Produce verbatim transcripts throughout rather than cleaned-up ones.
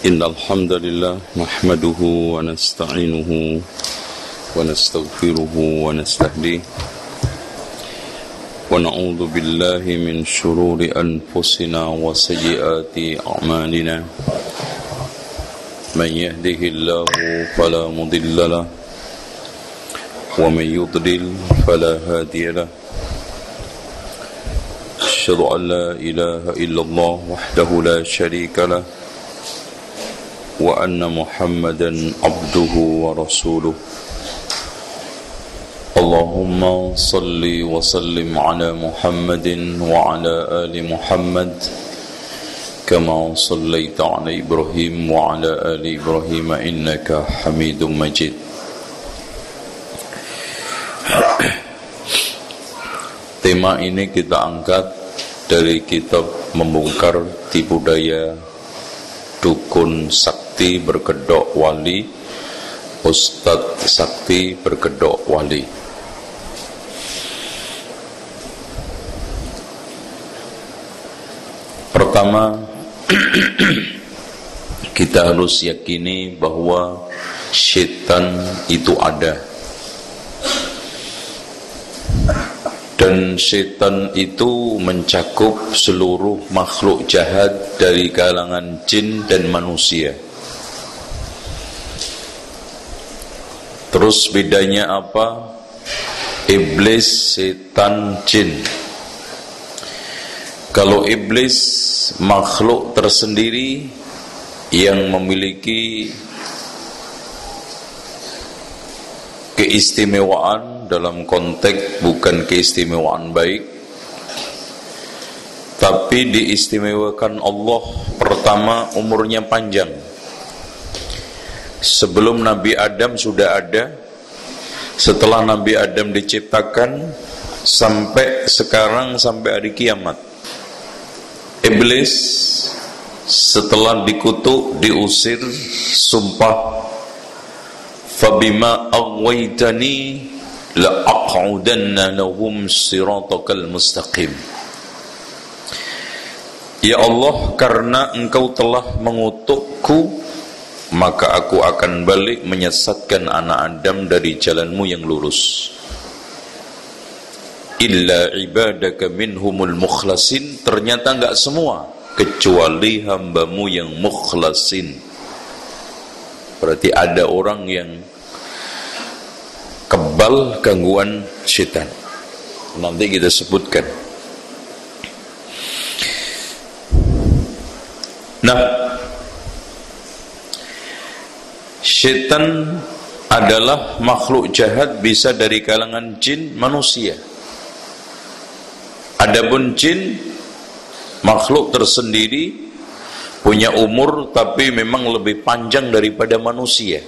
إن الحمد لله نحمده ونستعينه ونستغفره ونستهديه ونعوذ بالله من شرور أنفسنا وسيئات أعمالنا من يهده الله فلا مضل له ومن يضلل فلا هادي له أشهد أن لا إله إلا الله وحده لا شريك له وأن محمدا عبده ورسوله اللهم صل وسلم على محمد وعلى آل محمد كما صليت على إبراهيم وعلى آل إبراهيم إنك حميد مجيد. Tema ini kita angkat dari kitab Membongkar Tipu Daya Dukun Sakti Berkedok Wali, Ustadz Sakti Berkedok Wali. Pertama, kita harus yakini bahwa syaitan itu ada. Dan syaitan itu mencakup seluruh makhluk jahat dari kalangan jin dan manusia. Terus bedanya apa? Iblis, setan, jin. Kalau iblis makhluk tersendiri yang memiliki keistimewaan, dalam konteks bukan keistimewaan baik, tapi diistimewakan Allah. Pertama, umurnya panjang. Sebelum Nabi Adam sudah ada, setelah Nabi Adam diciptakan, sampai sekarang, sampai hari kiamat. Iblis setelah dikutuk, diusir, sumpah, fabima aghwaytani la'aq'udanna lahum siratakal mustaqim. Ya Allah, karena engkau telah mengutukku, maka aku akan balik menyesatkan anak Adam dari jalanmu yang lurus. Illa ibadaka minhumul mukhlasin. Ternyata enggak semua, kecuali hambamu yang mukhlasin. Berarti ada orang yang kebal gangguan syaitan. Nanti kita sebutkan. Nah, syaitan adalah makhluk jahat, bisa dari kalangan jin, manusia. Adapun jin, makhluk tersendiri, punya umur tapi memang lebih panjang daripada manusia.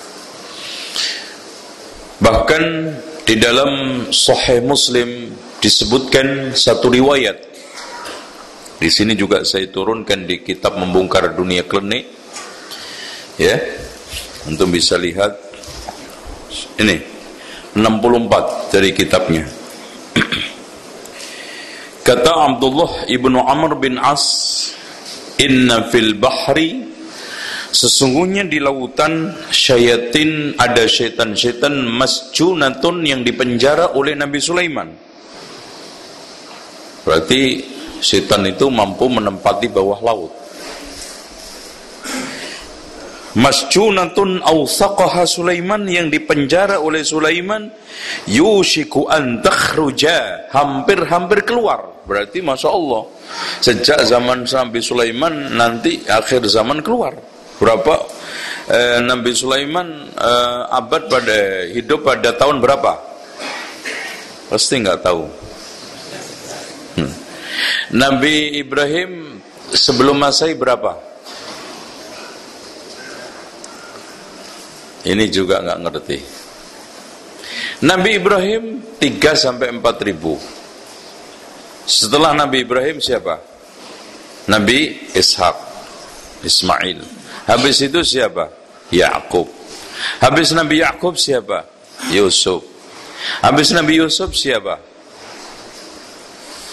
Bahkan di dalam Sahih Muslim disebutkan satu riwayat. Di sini juga saya turunkan di kitab Membongkar Dunia Klinik, ya, untuk bisa lihat. Ini enam puluh empat dari kitabnya. Kata Abdullah ibnu Amr bin As, inna fil bahri, sesungguhnya di lautan, syayatin, ada syaitan-syaitan masjunatun yang dipenjara oleh Nabi Sulaiman. Berarti syaitan itu mampu menempati bawah laut. Masjunatun awsaqaha Sulaiman, yang dipenjara oleh Sulaiman, yushiku an takhruja, hampir-hampir keluar. Berarti Masya Allah, sejak zaman Nabi Sulaiman nanti akhir zaman keluar. Berapa eh, Nabi Sulaiman eh, abad pada hidup pada tahun berapa? Pasti nggak tahu. Hmm. Nabi Ibrahim sebelum Masehi berapa? Ini juga nggak ngerti. Nabi Ibrahim tiga sampai empat ribu. Setelah Nabi Ibrahim siapa? Nabi Ishak, Ismail. Habis itu siapa? Yakub. Habis Nabi Yakub siapa? Yusuf. Habis Nabi Yusuf siapa?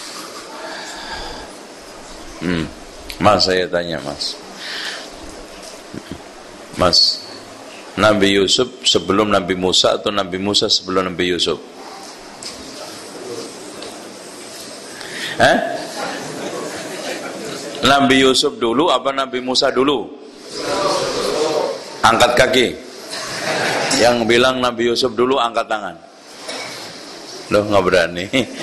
Hmm. Mas, saya tanya mas, Mas, Nabi Yusuf sebelum Nabi Musa atau Nabi Musa sebelum Nabi Yusuf? Hah? Nabi Yusuf dulu apa Nabi Musa dulu? Angkat kaki. Yang bilang Nabi Yusuf dulu angkat tangan. Loh, nggak berani.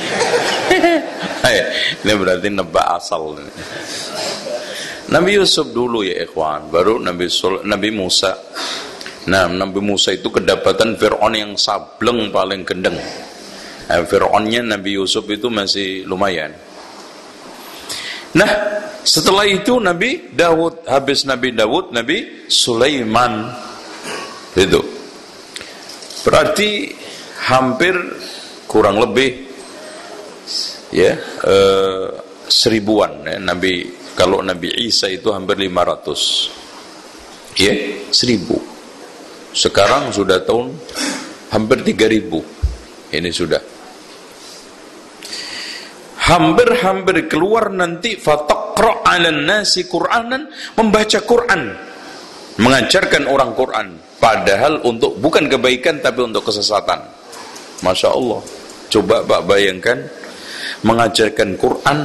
Ini berarti nebak asal. Nabi Yusuf dulu ya ikhwan, baru Nabi Sul Nabi Musa. Nah, Nabi Musa itu kedapatan Fir'aun yang sableng paling gendeng. Nah, Fir'aunnya Nabi Yusuf itu masih lumayan. Nah, setelah itu Nabi Dawud, habis Nabi Dawud, Nabi Sulaiman. Itu. Berarti hampir kurang lebih ya eh, seribuan ya, Nabi. Kalau Nabi Isa itu hampir lima ratus. Ya, seribu. Sekarang sudah tahun hampir tiga ribu. Ini sudah. Hampir-hampir keluar nanti fataqra 'alan nasi Qur'anan, membaca Quran, mengajarkan orang Quran, padahal untuk bukan kebaikan tapi untuk kesesatan. Masya Allah. Coba Pak bayangkan mengajarkan Quran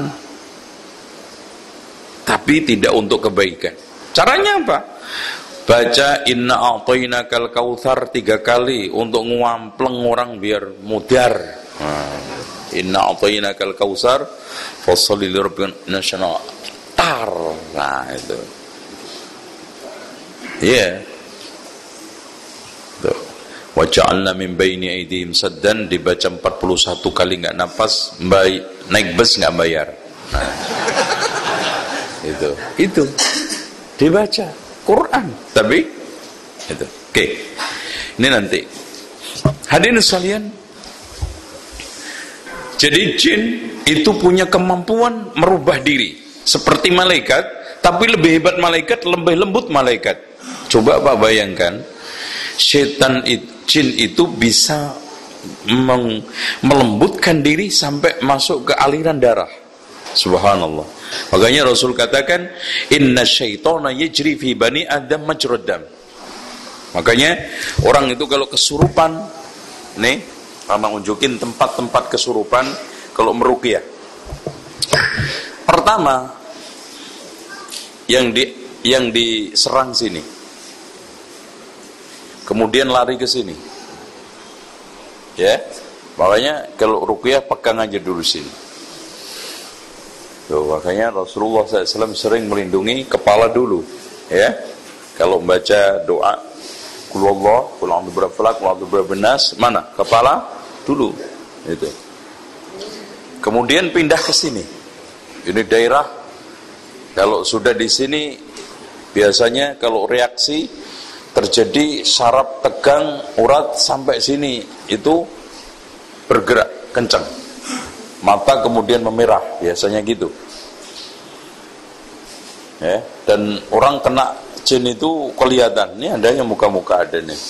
tapi tidak untuk kebaikan. Caranya apa? Baca inna a'tainakal kautsar tiga kali untuk nguampleng orang biar mudar. Nah, inna a'tainakal kautsar fasholli lirabbika nasional tar. Nah, itu. Ya. Yeah. Wa ja'alna min baini aydihim saddan, dibaca empat puluh satu kali enggak napas, naik bus enggak bayar. Nah. Itu, itu dibaca Quran, tapi itu. Oke, ini nanti. Hadirin sekalian, jadi jin itu punya kemampuan merubah diri seperti malaikat, tapi lebih hebat malaikat, lebih lembut malaikat. Coba Pak bayangkan, setan itu, jin itu bisa melembutkan diri sampai masuk ke aliran darah. Subhanallah. Makanya Rasul katakan inna syaitana yajri fi bani adam majrad dam. Makanya orang itu kalau kesurupan, nih Mama unjukin tempat-tempat kesurupan kalau meruqyah. Pertama yang di yang diserang sini, kemudian lari ke sini. Ya. Makanya kalau ruqyah pegang aja dulu sini. Tuh, makanya Rasulullah shallallahu alaihi wasallam sering melindungi kepala dulu, ya. Kalau membaca doa, Qul huwallahu, Qul a'udzu birabbil falaq, Qul a'udzu birabbin nas, mana? Kepala dulu, itu. Kemudian pindah ke sini. Ini daerah. Kalau sudah di sini, biasanya kalau reaksi terjadi saraf tegang, urat sampai sini itu bergerak kencang. Mata kemudian memerah, biasanya gitu. Ya, dan orang kena jin itu kelihatan. Ini adanya muka-muka ada nih.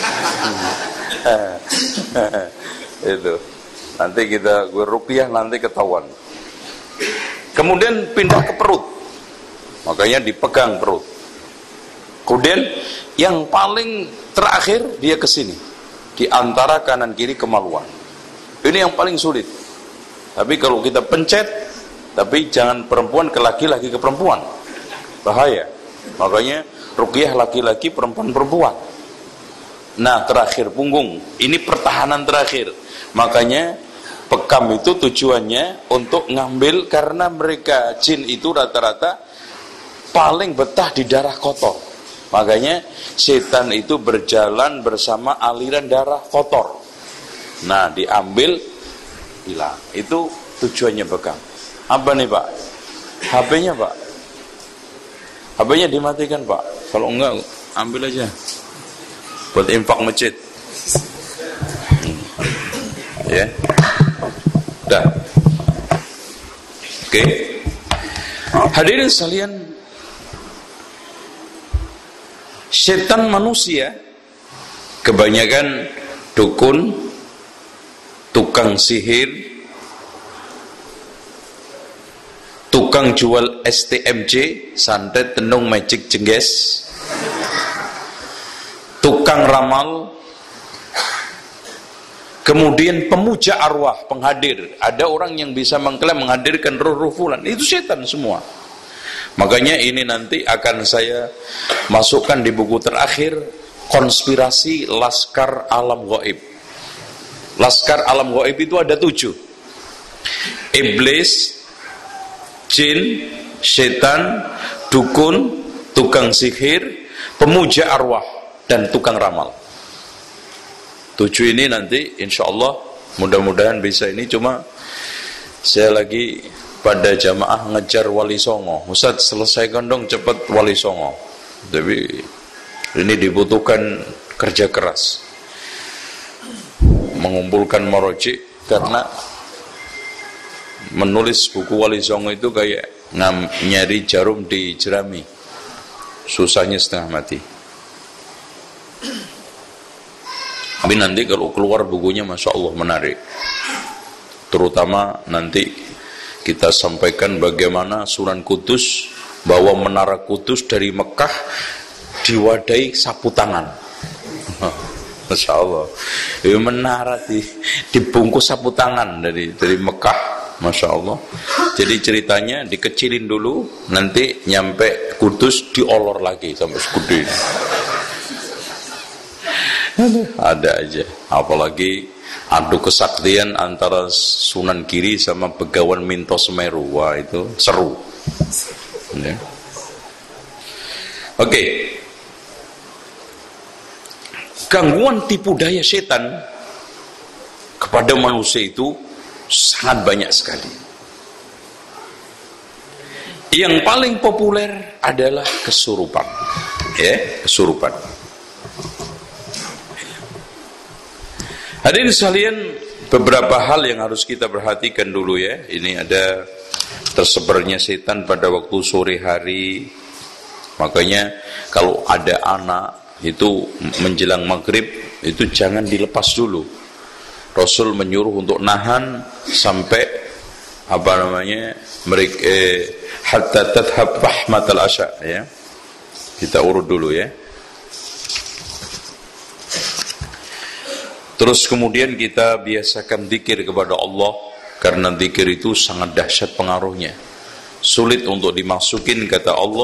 Itu. Nanti kita gue ruqyah nanti ketahuan. Kemudian pindah ke perut. Makanya dipegang perut. Kemudian yang paling terakhir dia ke sini. Di antara kanan kiri kemaluan. Ini yang paling sulit. Tapi kalau kita pencet, tapi jangan perempuan ke laki, laki ke perempuan, bahaya. Makanya ruqyah laki-laki, perempuan-perempuan. Nah, terakhir punggung, ini pertahanan terakhir. Makanya pekam itu tujuannya untuk ngambil, karena mereka jin itu rata-rata paling betah di darah kotor. Makanya setan itu berjalan bersama aliran darah kotor. Nah, diambil, hilang. Itu tujuannya pegang. Apa nih Pak? H P-nya Pak? H P-nya dimatikan Pak. Kalau enggak, ambil aja buat infak masjid. Hmm. Ya. Dah. Oke. Okay. Hadirin sekalian, setan manusia kebanyakan dukun, tukang sihir, tukang jual S T M J, santet, tenung, magic, jengges, tukang ramal, kemudian pemuja arwah, penghadir. Ada orang yang bisa mengklaim menghadirkan roh-roh fulan, itu setan semua. Makanya ini nanti akan saya masukkan di buku terakhir, konspirasi Laskar Alam Gaib. Laskar Alam Gaib itu ada tujuh: iblis, jin, setan, dukun, tukang sihir, pemuja arwah, dan tukang ramal. Tujuh ini nanti insya Allah mudah-mudahan bisa. Ini cuma saya lagi pada jamaah ngejar Wali Songo. Ustaz, selesaikan dong cepat Wali Songo. Tapi ini dibutuhkan kerja keras, mengumpulkan marojik, karena menulis buku Wali Songo itu kayak ngam, nyari jarum di jerami, susahnya setengah mati. Tapi nanti kalau keluar bukunya Masya Allah menarik. Terutama nanti kita sampaikan bagaimana Sunan Kudus bawa menara Kudus dari Mekah diwadahi sapu tangan. Masya Allah. Ini menara di, dibungkus sapu tangan dari dari Mekah. Masya Allah. Jadi ceritanya dikecilin dulu, nanti nyampe Kudus diolor lagi sampai segede ini. Ada aja. Apalagi adu kesaktian antara Sunan Giri sama Begawan Minto Semeru. Wah, itu seru. Ya. Oke. Okay. Gangguan tipu daya setan kepada manusia itu sangat banyak sekali. Yang paling populer adalah kesurupan. Ya, kesurupan. Hadirin sekalian, beberapa hal yang harus kita perhatikan dulu ya. Ini ada tersebarnya setan pada waktu sore hari. Makanya kalau ada anak itu menjelang maghrib itu jangan dilepas dulu. Rasul menyuruh untuk nahan sampai apa namanya mereka eh, hatta tadhhab rahmatal asya ya. Kita urut dulu ya. Terus kemudian kita biasakan zikir kepada Allah, karena zikir itu sangat dahsyat pengaruhnya. Sulit untuk dimasukin, kata Allah,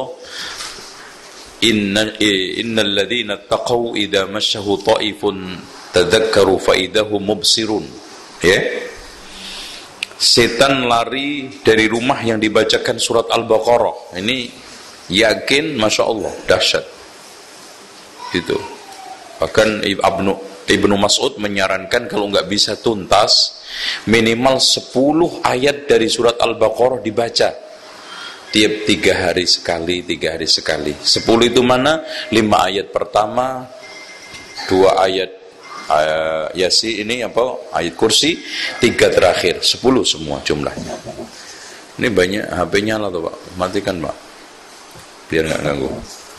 Inna innal ladzina taqaw idza masyahu ta'ifun tadzakkaru fa idahum mubsirun. Ya. Setan lari dari rumah yang dibacakan surat Al-Baqarah. Ini yakin, Masya Allah, dahsyat. Gitu. Bahkan Ibnu Ibnu Mas'ud menyarankan kalau nggak bisa tuntas, minimal sepuluh ayat dari surat Al-Baqarah dibaca tiap tiga hari sekali, tiga hari sekali. Sepuluh itu mana? Lima ayat pertama, dua ayat uh, Yasin ini apa? Ayat kursi, tiga terakhir. Sepuluh semua jumlahnya. Ini banyak. H P nyala tuh Pak, matikan Pak, biar nggak ganggu.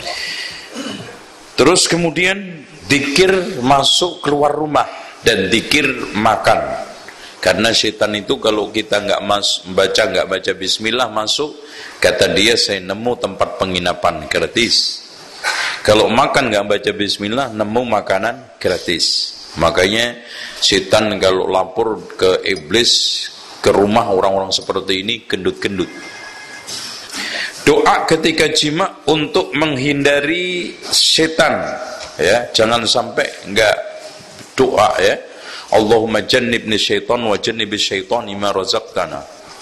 Terus kemudian zikir masuk keluar rumah dan zikir makan. Karena setan itu kalau kita nggak mas baca nggak baca Bismillah masuk, kata dia saya nemu tempat penginapan gratis. Kalau makan nggak baca Bismillah nemu makanan gratis. Makanya setan kalau lapor ke iblis ke rumah orang-orang seperti ini gendut-gendut. Doa ketika jima untuk menghindari setan. Ya, jangan sampai enggak doa ya. Allahumma jannibni syaitan wa jannibis syaitani ma razaqtana.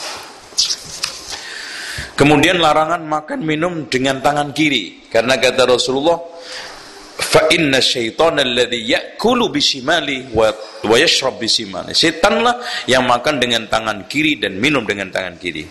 Kemudian larangan makan minum dengan tangan kiri, karena kata Rasulullah, fa inna syaitana alladhi ya'kulu bisimali wa wa yashrab bisimali. Setanlah yang makan dengan tangan kiri dan minum dengan tangan kiri.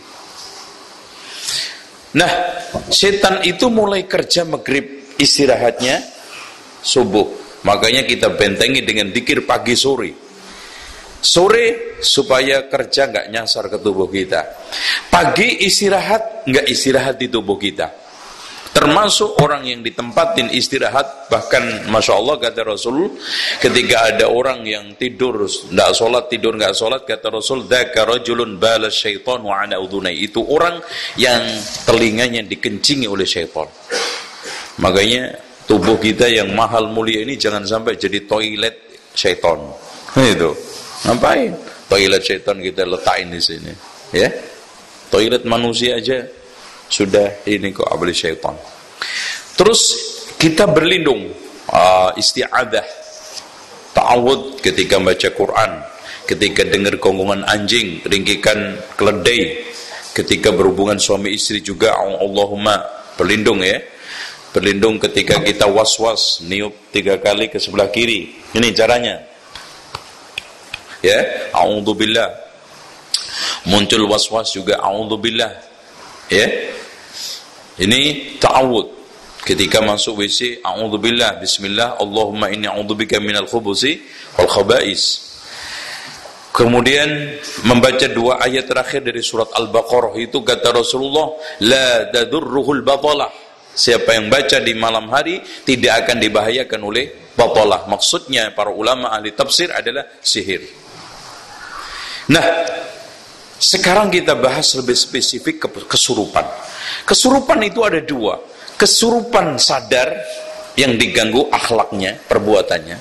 Nah, setan itu mulai kerja maghrib, istirahatnya subuh. Makanya kita bentengi dengan zikir pagi sore. Sore supaya kerja nggak nyasar ke tubuh kita. Pagi istirahat nggak istirahat di tubuh kita. Termasuk orang yang ditempatin istirahat, bahkan Masya Allah kata Rasul, ketika ada orang yang tidur nggak sholat, tidur nggak sholat, kata Rasul, dzaka rajulun bala syaitan wa ala udhunai. Itu orang yang telinganya dikencingi oleh syaitan. Makanya tubuh kita yang mahal mulia ini jangan sampai jadi toilet syaitan. Itu. Ngapain? Toilet syaitan kita letakin di sini, ya. Toilet manusia aja sudah ini kok abli syaitan. Terus kita berlindung, uh, isti'adah, ta'awud ketika baca Quran, ketika dengar gonggongan anjing, ringkikan keledai, ketika berhubungan suami istri juga Allahumma berlindung, ya. Berlindung ketika kita was-was, niup tiga kali ke sebelah kiri. Ini caranya. Ya, a'udzubillah. Muncul was-was juga a'udzubillah. Ya. Ini ta'awud. Ketika masuk W C, a'udzubillah, bismillah, Allahumma inni a'udzubika minal khubusi wal khaba'is. Kemudian membaca dua ayat terakhir dari surat Al-Baqarah, itu kata Rasulullah, la tadurruhul batalah. Siapa yang baca di malam hari tidak akan dibahayakan oleh batalah. Maksudnya para ulama ahli tafsir adalah sihir. Nah, sekarang kita bahas lebih spesifik ke kesurupan. Kesurupan itu ada dua. Kesurupan sadar yang diganggu akhlaknya, perbuatannya.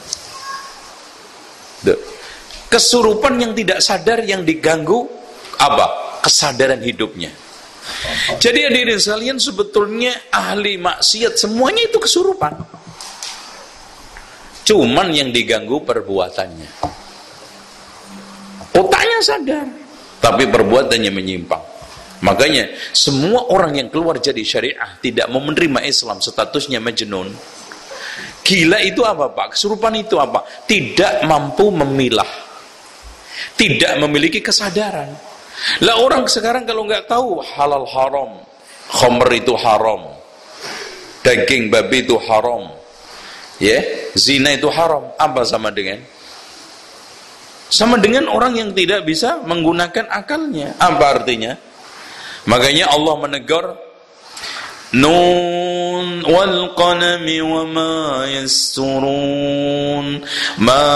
Kesurupan yang tidak sadar yang diganggu apa? Kesadaran hidupnya. Jadi hadirin sekalian, sebetulnya ahli maksiat semuanya itu kesurupan. Cuman yang diganggu perbuatannya. Otaknya sadar, tapi perbuatannya menyimpang. Makanya semua orang yang keluar jadi syariah tidak mau menerima Islam, statusnya majnun. Gila itu apa, Pak? Kesurupan itu apa? Tidak mampu memilah, tidak memiliki kesadaran. Lah orang sekarang kalau nggak tahu halal haram, khamr itu haram, daging babi itu haram, ya, zina itu haram, apa sama dengan? Sama dengan orang yang tidak bisa menggunakan akalnya. Apa artinya? Makanya Allah menegur, Nun wal qalami wa ma yasturun ma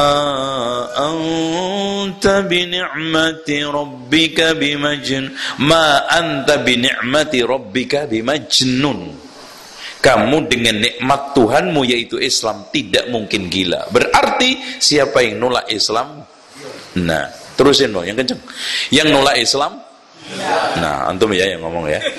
anta bi ni'mati rabbika bimajnun ma anta bi ni'mati rabbika bimajnun. Kamu dengan nikmat Tuhanmu yaitu Islam tidak mungkin gila. Berarti siapa yang nolak Islam? Nah, terusin loh yang kenceng. Yang nolak Islam? Nah, antum ya yang ngomong ya.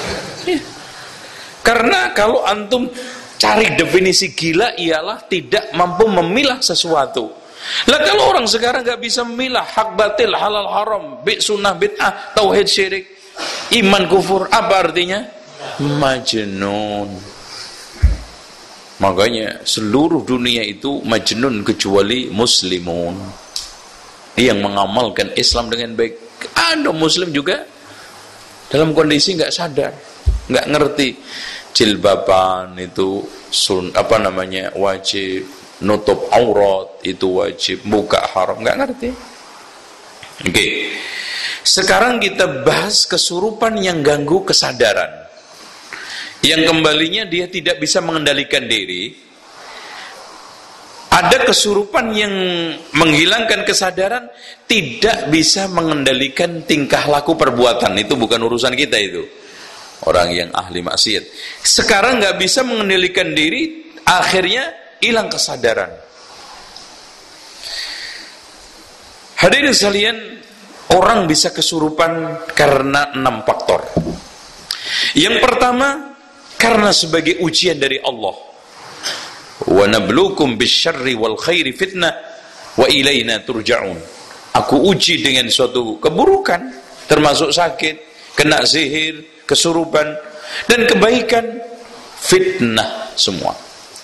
Karena kalau antum cari definisi gila ialah tidak mampu memilah sesuatu. Lah kalau orang sekarang nggak bisa memilah hak batil, halal haram, bid sunnah bid'ah, tauhid syirik, iman kufur, apa artinya? Majnun. Makanya seluruh dunia itu majnun kecuali muslimun yang mengamalkan Islam dengan baik. Ada muslim juga dalam kondisi nggak sadar, nggak ngerti jilbaban itu sun apa namanya wajib, nutup aurat itu wajib, buka haram, nggak ngerti. Oke, okay. Sekarang kita bahas kesurupan yang ganggu kesadaran, yang kembalinya dia tidak bisa mengendalikan diri. Ada kesurupan yang menghilangkan kesadaran, tidak bisa mengendalikan tingkah laku perbuatan. Itu bukan urusan kita itu. Orang yang ahli maksiat. Sekarang nggak bisa mengendalikan diri, akhirnya hilang kesadaran. Hadirin sekalian, orang bisa kesurupan karena enam faktor. Yang pertama, karena sebagai ujian dari Allah. Wa nabluukum bisyarri wal khairi fitnah wa ilaina turja'un. Aku uji dengan suatu keburukan, termasuk sakit, kena sihir, kesurupan, dan kebaikan, fitnah semua.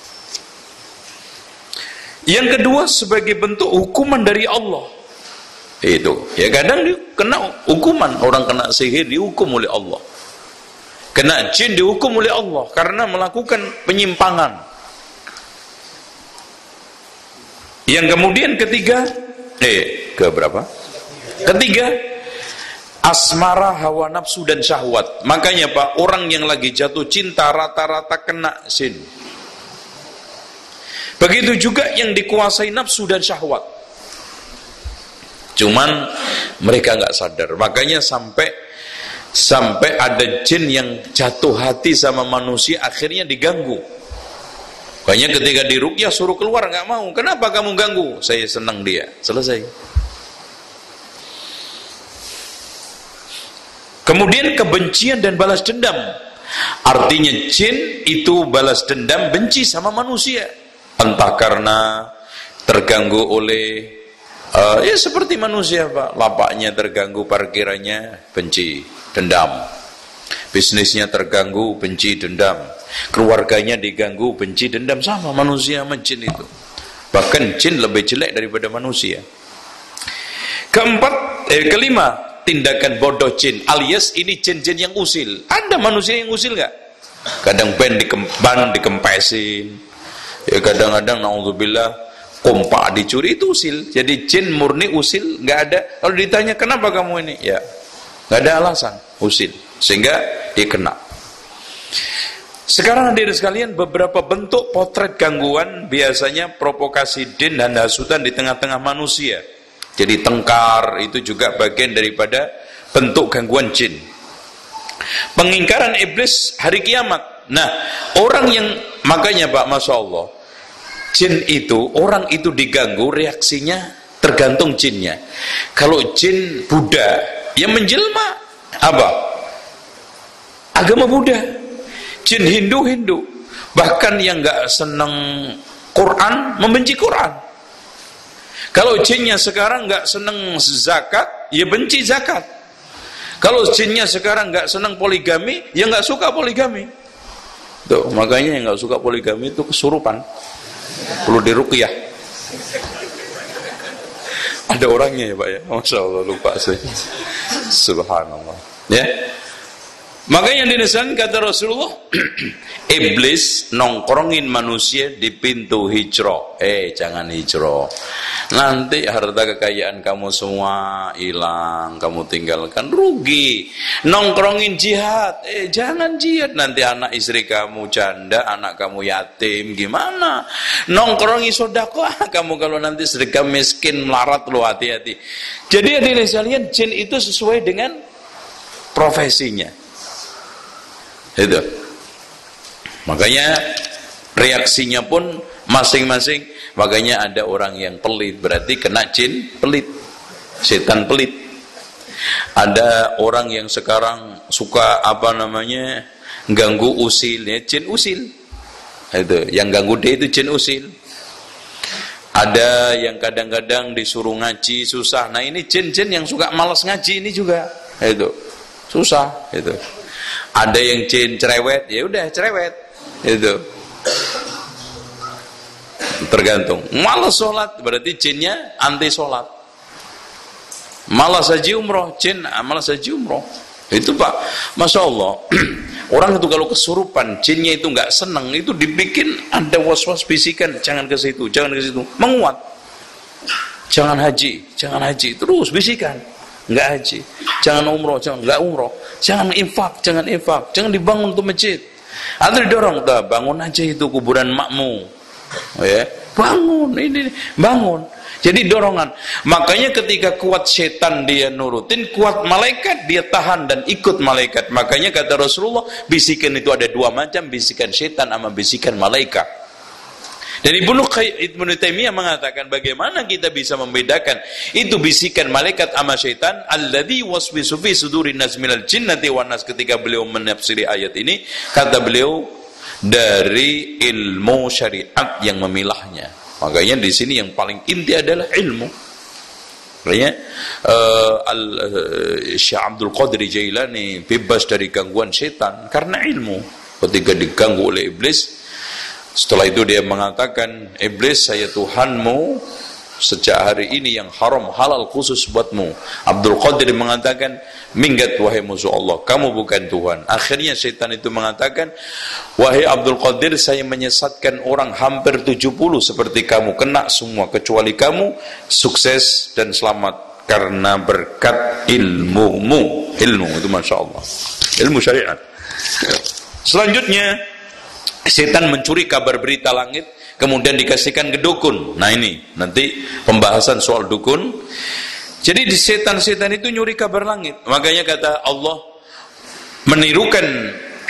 Yang kedua, sebagai bentuk hukuman dari Allah. Itu, ya kadang dia kena hukuman, orang kena sihir dihukum oleh Allah. Kena jin dihukum oleh Allah karena melakukan penyimpangan. Yang kemudian ketiga, eh ke berapa? Ketiga, asmara, hawa nafsu dan syahwat. Makanya Pak, orang yang lagi jatuh cinta rata-rata kena sin. Begitu juga yang dikuasai nafsu dan syahwat. Cuman mereka nggak sadar. Makanya sampai sampai ada jin yang jatuh hati sama manusia, akhirnya diganggu Makanya ketika diruqyah suruh keluar nggak mau. Kenapa kamu ganggu? Saya senang dia. Selesai. Kemudian kebencian dan balas dendam. Artinya jin itu balas dendam, benci sama manusia. Entah karena terganggu oleh uh, ya seperti manusia Pak, lapaknya terganggu, parkirannya benci, dendam. Bisnisnya terganggu, benci, dendam. Keluarganya diganggu, benci, dendam. Sama manusia sama jin itu. Bahkan jin lebih jelek daripada manusia. Keempat, eh, kelima, tindakan bodoh jin, alias ini jin-jin yang usil. Ada manusia yang usil gak? Kadang ban dikempan, dikempesin. Ya kadang-kadang naudzubillah kompak dicuri, itu usil. Jadi jin murni usil gak ada. Kalau ditanya kenapa kamu ini, ya gak ada alasan, usil. Sehingga dia kena. Sekarang hadirin sekalian, beberapa bentuk potret gangguan biasanya provokasi jin dan hasutan di tengah-tengah manusia. Jadi tengkar itu juga bagian daripada bentuk gangguan jin. Pengingkaran iblis hari kiamat. Nah, orang yang, makanya Pak, Masya Allah, jin itu, orang itu diganggu, reaksinya tergantung jinnya. Kalau jin Buddha, ya menjelma apa? Agama Buddha. Jin Hindu, Hindu. Bahkan yang gak senang Quran, membenci Quran. Kalau jinnya sekarang gak senang zakat, ya benci zakat. Kalau jinnya sekarang gak senang poligami, ya gak suka poligami. Tuh, makanya yang gak suka poligami itu kesurupan. Perlu diruqyah. Ada orangnya ya Pak ya. Masya Allah, lupa saya. Subhanallah. Ya. Makanya dinasan kata Rasulullah, iblis nongkrongin manusia di pintu hijrah. Eh, jangan hijrah. Nanti harta kekayaan kamu semua hilang, kamu tinggalkan, rugi. Nongkrongin jihad. Eh, jangan jihad. Nanti anak istri kamu janda, anak kamu yatim, gimana? Nongkrongi sedekah, kamu kalau nanti sedekah miskin melarat, lo hati-hati. Jadi hadirin sekalian, jin itu sesuai dengan profesinya. Itu. Makanya reaksinya pun masing-masing. Makanya ada orang yang pelit, berarti kena jin pelit, setan pelit. Ada orang yang sekarang suka apa namanya ganggu usil, ya jin usil. Itu, yang ganggu dia itu jin usil. Ada yang kadang-kadang disuruh ngaji susah. Nah ini jin-jin yang suka malas ngaji ini juga. Itu susah. Itu. Ada yang jin cerewet, ya udah cerewet, itu tergantung. Malas sholat, berarti jinnya anti sholat. Malas haji umroh, jin malas haji umroh. Itu Pak, Masya Allah. Orang itu kalau kesurupan, jinnya itu nggak seneng, itu dibikin ada was-was bisikan, jangan ke situ, jangan ke situ, menguat. Jangan haji, jangan haji, terus bisikan. Enggak haji, jangan umroh, jangan enggak umroh, jangan infak, jangan infak, jangan dibangun tuh masjid. Atau didorong, dah bangun aja itu kuburan makmu, ya bangun ini, bangun. Jadi dorongan. Makanya ketika kuat setan dia nurutin, kuat malaikat dia tahan dan ikut malaikat. Makanya kata Rasulullah, bisikan itu ada dua macam, bisikan setan sama bisikan malaikat. Dan Ibnu Taimiyah mengatakan bagaimana kita bisa membedakan itu bisikan malaikat sama syaitan. Alladzi waswisu fi sudurin nas minal jinnati wan nas. Ketika beliau menafsiri ayat ini, kata beliau dari ilmu syariat yang memilahnya. Makanya di sini yang paling inti adalah ilmu. Makanya uh, al uh, Syekh Abdul Qadir Jailani bebas dari gangguan syaitan karena ilmu. Ketika diganggu oleh iblis, setelah itu dia mengatakan, iblis saya Tuhanmu, sejak hari ini yang haram halal khusus buatmu. Abdul Qadir mengatakan, minggat wahai musuh Allah, kamu bukan Tuhan. Akhirnya syaitan itu mengatakan, wahai Abdul Qadir, saya menyesatkan orang hampir tujuh puluh seperti kamu, kena semua kecuali kamu, sukses dan selamat karena berkat ilmumu. Ilmu itu Masya Allah, ilmu syariat. Selanjutnya, setan mencuri kabar berita langit, kemudian dikasihkan ke dukun. Nah ini, nanti pembahasan soal dukun. Jadi di setan-setan itu nyuri kabar langit. Makanya kata Allah, menirukan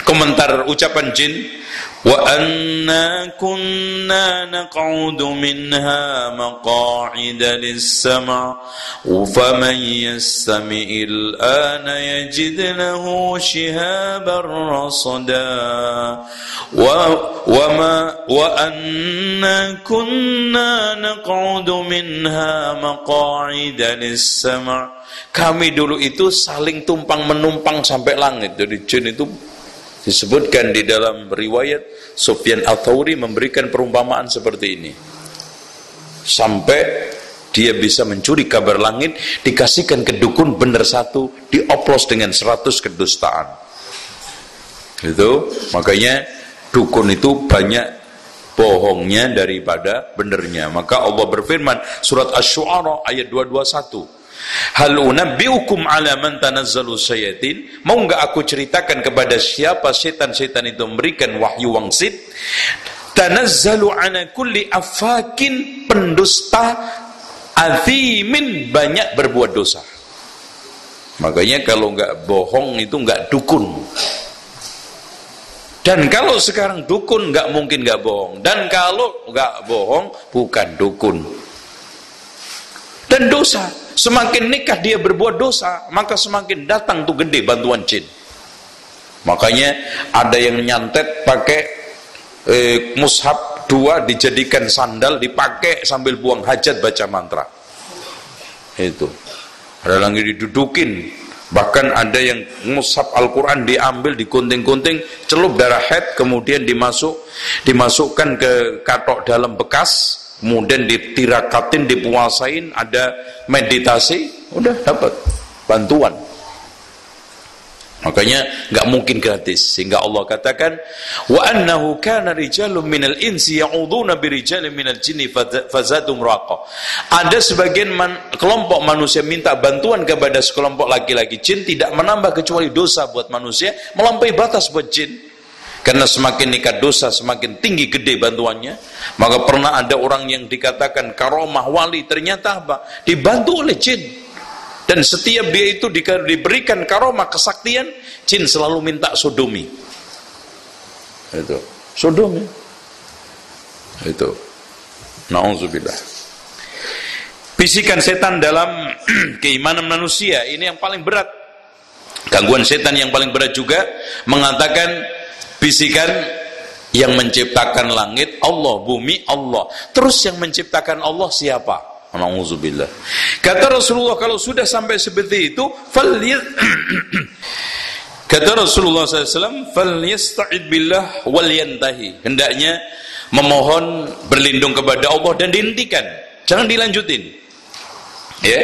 Komentar ucapan jin, wa anna kunna naq'udu minha maq'ida lis-sam' faman yastami'il ana yajid lahu shihaban rasada wa wa ma wa anna kunna naq'udu minha maq'ida lis-sam'. Kami dulu itu saling tumpang menumpang sampai langit. Jadi jin itu disebutkan di dalam riwayat Sufyan Ats-Tsauri memberikan perumpamaan seperti ini. Sampai dia bisa mencuri kabar langit, dikasihkan ke dukun benar satu, dioplos dengan seratus kedustaan. Itu makanya dukun itu banyak bohongnya daripada benernya. Maka Allah berfirman surat Asy-Syu'ara ayat dua ratus dua puluh satu. Hal unabbiukum ala man tanazzalu syayatin, mau enggak aku ceritakan kepada siapa setan-setan itu memberikan wahyu wangsit? Tanazzalu ala kulli afakin, pendusta, athimin, banyak berbuat dosa. Makanya kalau enggak bohong itu enggak dukun. Dan kalau sekarang dukun enggak mungkin enggak bohong, dan kalau enggak bohong bukan dukun. Dan dosa, semakin nikah dia berbuat dosa, maka semakin datang tuh gede bantuan jin. Makanya ada yang nyantet pakai eh, mushaf dua dijadikan sandal, dipakai sambil buang hajat baca mantra. Itu. Ada lagi didudukin, bahkan ada yang mushaf Al-Quran diambil, digunting-gunting, celup darah haid, kemudian dimasuk, dimasukkan ke katok dalam bekas, kemudian ditirakatin, dipuasain, ada meditasi, udah dapat bantuan. Makanya nggak mungkin gratis, sehingga Allah katakan wa annahu kana rijalun minal insi ya'uduna birijalin minal jinni fazadum raqa. Ada sebagian man, kelompok manusia minta bantuan kepada sekelompok laki-laki jin, tidak menambah kecuali dosa buat manusia, melampaui batas buat jin. Karena semakin nikah dosa, semakin tinggi gede bantuannya. Maka pernah ada orang yang dikatakan karomah wali, ternyata apa? Dibantu oleh jin. Dan setiap dia itu diberikan karomah kesaktian, jin selalu minta sodomi. Itu sodomi. Itu. Nauzubillah. Bisikan setan dalam keimanan manusia ini yang paling berat. Gangguan setan yang paling berat juga mengatakan bisikan yang menciptakan langit Allah, bumi Allah. Terus yang menciptakan Allah siapa? Nauzubillah. Kata Rasulullah kalau sudah sampai seperti itu, falyaz kata Rasulullah sallallahu alaihi wasallam, falyasta'id billah wal yantahi. Hendaknya memohon berlindung kepada Allah dan dihentikan. Jangan dilanjutin. Ya.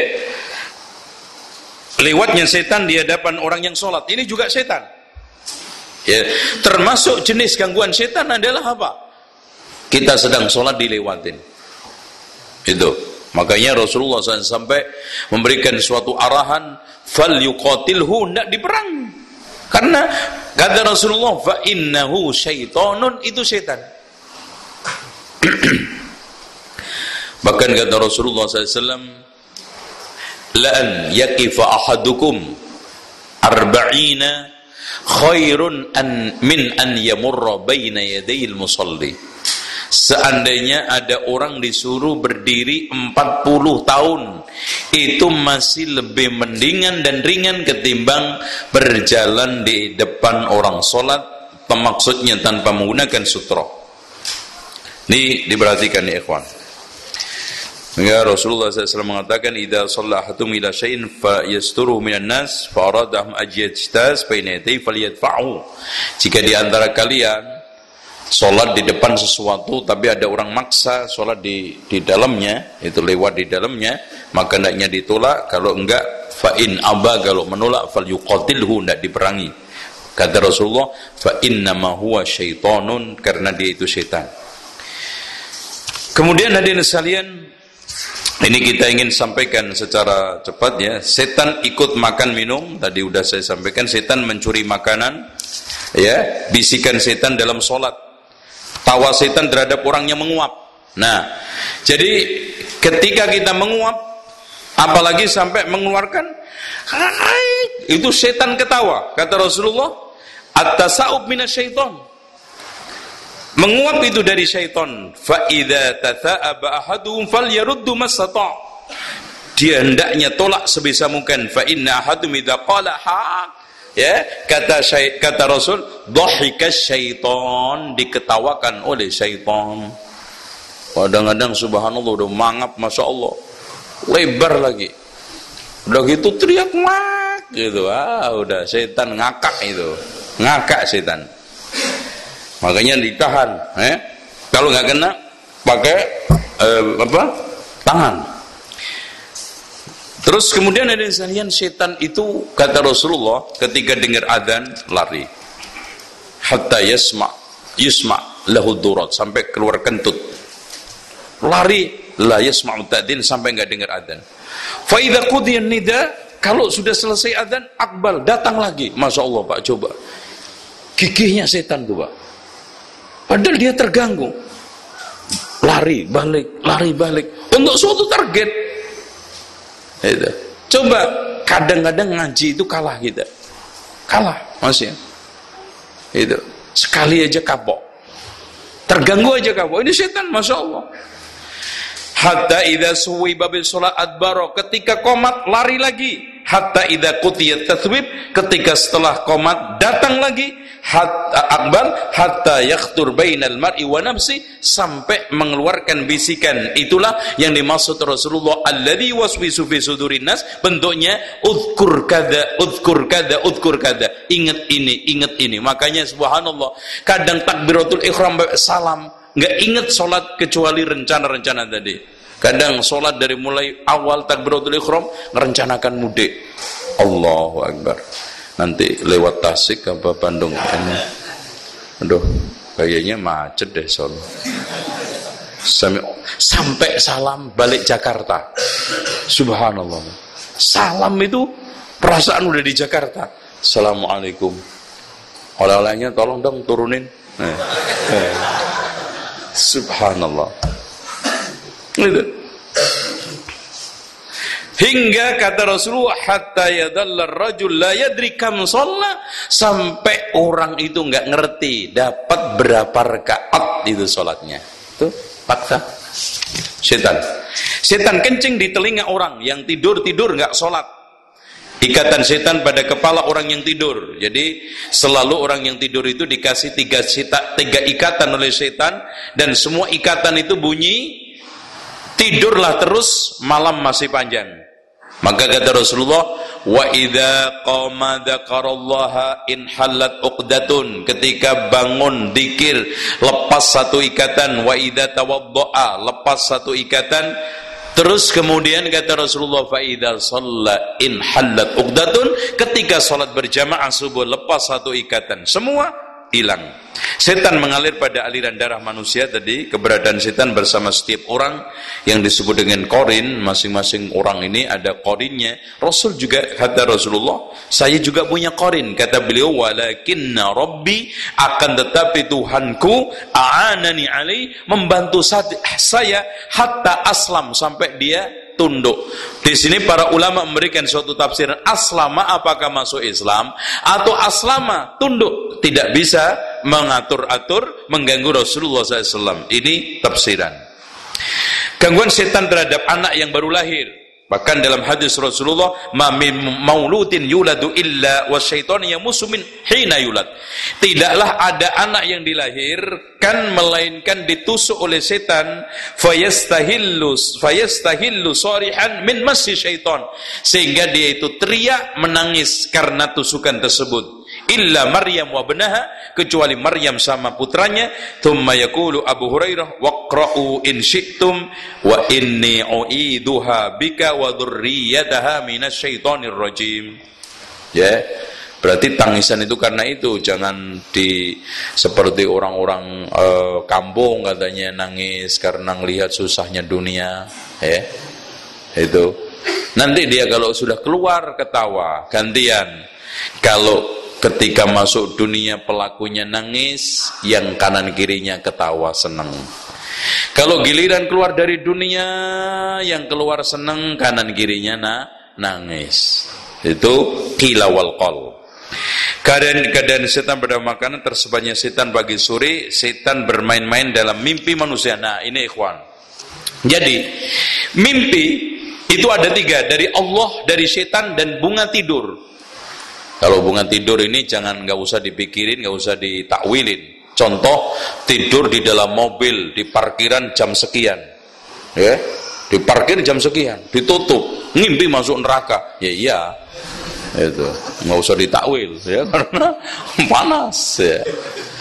Lewatnya setan di hadapan orang yang sholat, ini juga setan. Ya, termasuk jenis gangguan setan adalah apa? Kita sedang sholat dilewatin. Itu. Makanya Rasulullah shallallahu alaihi wasallam sampai memberikan suatu arahan, fal yuqatilhu, tidak diperang. Karena kata Rasulullah, fa innahu syaitonun, itu setan. Bahkan kata Rasulullah shallallahu alaihi wasallam, la an yaqifa ahadukum arba'ina khairun an min an yamurra baina yadayil musalli. Seandainya ada orang disuruh berdiri empat puluh tahun, itu masih lebih mendingan dan ringan ketimbang berjalan di depan orang sholat, maksudnya tanpa menggunakan sutra. Ini diperhatikan ya ikhwan. Ya, Rasulullah shallallahu alaihi wasallam mengatakan, idza shalla ahadukum ila syai'in fa yasturuhu minan nas fa aradahum ajyajtaz baina yadayhi falyadfa'u. Jika di antara kalian sholat di depan sesuatu tapi ada orang maksa sholat di di dalamnya, itu lewat di dalamnya, maka hendaknya ditolak. Kalau enggak, fa in aba, kalau menolak, fal yuqatilhu, hendak diperangi. Kata Rasulullah, fa inna ma huwa syaitonun, karena dia itu setan. Kemudian hadirin sekalian, ini kita ingin sampaikan secara cepat ya. Setan ikut makan minum, tadi udah saya sampaikan. Setan mencuri makanan, ya. Bisikan setan dalam sholat, tawa setan terhadap orang yang menguap. Nah, jadi ketika kita menguap, apalagi sampai mengeluarkan, itu setan ketawa. Kata Rasulullah, At-tasa'ub minasyaiton, menguap itu dari syaitan. Fa idza tatha'aba ahaduhum falyaruddu masata', dia hendaknya tolak sebisa mungkin. Fa inna ahadum idza qala haq, ya, kata syai, kata Rasul, dhahikas syaitan, diketawakan oleh syaitan. Kadang-kadang subhanallah udah mangap, masya Allah, lebar lagi, udah gitu teriak mak gitu, ah udah setan ngakak itu, ngakak setan. Makanya ditahan, eh? Kalau nggak kena pakai eh, apa? Tangan. Terus kemudian ada sekalian, setan itu kata Rasulullah ketika dengar adzan lari. Hatta yasma yusma lahu durat, sampai keluar kentut. Lari, la yasma'u ta'din, sampai enggak dengar adzan. Fa idza qudiya nida, kalau sudah selesai adzan, akbal, datang lagi. Masya Allah Pak, coba gigihnya setan tuh Pak, padahal dia terganggu, lari balik, lari balik untuk suatu target. Itu. Coba kadang-kadang ngaji itu kalah kita, kalah masih. Itu sekali aja kapok, terganggu aja kapok. Ini setan, masya Allah. Hatta idza suwiba bis salat adbaro, ketika qomat lari lagi. Hatta idza qutiyat tathwib, ketika setelah qomat datang lagi. Hatta akbar, hatta yakhtur bainal mar'i wa nafsi, sampai mengeluarkan bisikan. Itulah yang dimaksud Rasulullah, alladzi waswisu fi sudurin nas, bentuknya udhkur kada, udhkur kada, udhkur kada, ingat ini, ingat ini. Makanya subhanallah, kadang takbiratul ihram salam nggak ingat sholat kecuali rencana-rencana tadi. Kadang sholat dari mulai awal takbiratul ihram merencanakan mudik. Allahu Akbar, nanti lewat Tasik apa Bandung ini. Aduh, kayaknya macet deh Solo. Sampai, sampai salam balik Jakarta. Subhanallah. Salam itu perasaan udah di Jakarta. Assalamualaikum. Oleh-olehnya tolong dong turunin. Eh. Eh. Subhanallah. Gitu. Hingga kata Rasulullah, hatta yadalla rajul la yadri kam shalla, sampai orang itu enggak ngerti dapat berapa rakaat itu salatnya. Itu paksa setan. Setan kencing di telinga orang yang tidur-tidur enggak salat. Ikatan setan pada kepala orang yang tidur. Jadi selalu orang yang tidur itu dikasih tiga, sita, tiga ikatan oleh setan, dan semua ikatan itu bunyi, tidurlah terus, malam masih panjang. Maka kata Rasulullah, wa idza qama dzakarallaha in halat uqdatun, ketika bangun dzikir lepas satu ikatan, wa idza tawaddaa lepas satu ikatan. Terus kemudian kata Rasulullah, fa idza shalla in halat uqdatun, ketika salat berjamaah subuh lepas satu ikatan, semua hilang. Setan mengalir pada aliran darah manusia tadi. Keberadaan setan bersama setiap orang yang disebut dengan korin. Masing-masing orang ini ada korinnya. Rasul juga, kata Rasulullah, saya juga punya korin. Kata beliau, walakinna rabbi, akan tetapi Tuhanku, a'anani alai, membantu saya hatta aslam, sampai dia tunduk. Di sini para ulama memberikan suatu tafsiran, aslama apakah masuk Islam, atau aslama tunduk, tidak bisa mengatur-atur, mengganggu Rasulullah shallallahu alaihi wasallam. Ini tafsiran. Gangguan setan terhadap anak yang baru lahir. Bahkan dalam hadis Rasulullah, ma min mauludin yuladu illa wasyaitanu yamusu min hina yulad. Tidaklah ada anak yang dilahirkan melainkan ditusuk oleh setan, fayastahillu fayastahillu sarihan min massi syaitan, sehingga dia itu teriak menangis karena tusukan tersebut. Illa Maryam wa benaha, kecuali Maryam sama putranya. Thumma yaqulu Abu Hurairah, waqra'u in syi'tum wa inni u'iduha bika wa dzurriyyataha minasyaitonir rajim. Ya, berarti tangisan itu karena itu. Jangan di seperti orang-orang e, kampung katanya nangis karena ngelihat susahnya dunia, ya. Itu. Nanti dia kalau sudah keluar ketawa, gantian. Kalau ketika masuk dunia pelakunya nangis, yang kanan kirinya ketawa senang. Kalau giliran keluar dari dunia, yang keluar senang, kanan kirinya na, nangis. Itu qila wal qal. Keadaan-keadaan setan pada makanan, tersebarnya setan bagi suri, setan bermain-main dalam mimpi manusia. Nah, ini ikhwan. Jadi, mimpi itu ada tiga, dari Allah, dari setan, dan bunga tidur. Kalau bunga tidur ini jangan, nggak usah dipikirin, nggak usah ditakwilin. Contoh, tidur di dalam mobil, di parkiran jam sekian. Ya, diparkir jam sekian, ditutup, ngimpi masuk neraka. Ya iya. Itu nggak usah ditakwil ya, karena panas ya.